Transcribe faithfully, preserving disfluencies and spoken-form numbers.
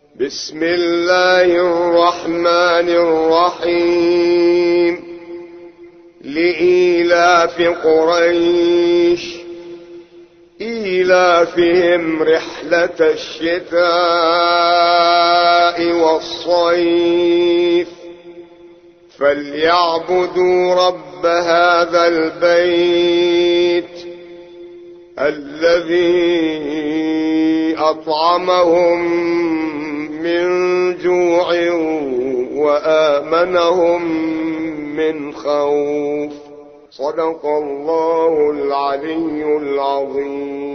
بسم الله الرحمن الرحيم. لإيلاف قريش إيلافهم رحلة الشتاء والصيف فليعبدوا رب هذا البيت الذي أطعمهم من جوع وآمنهم من خوف. صدق الله العلي العظيم.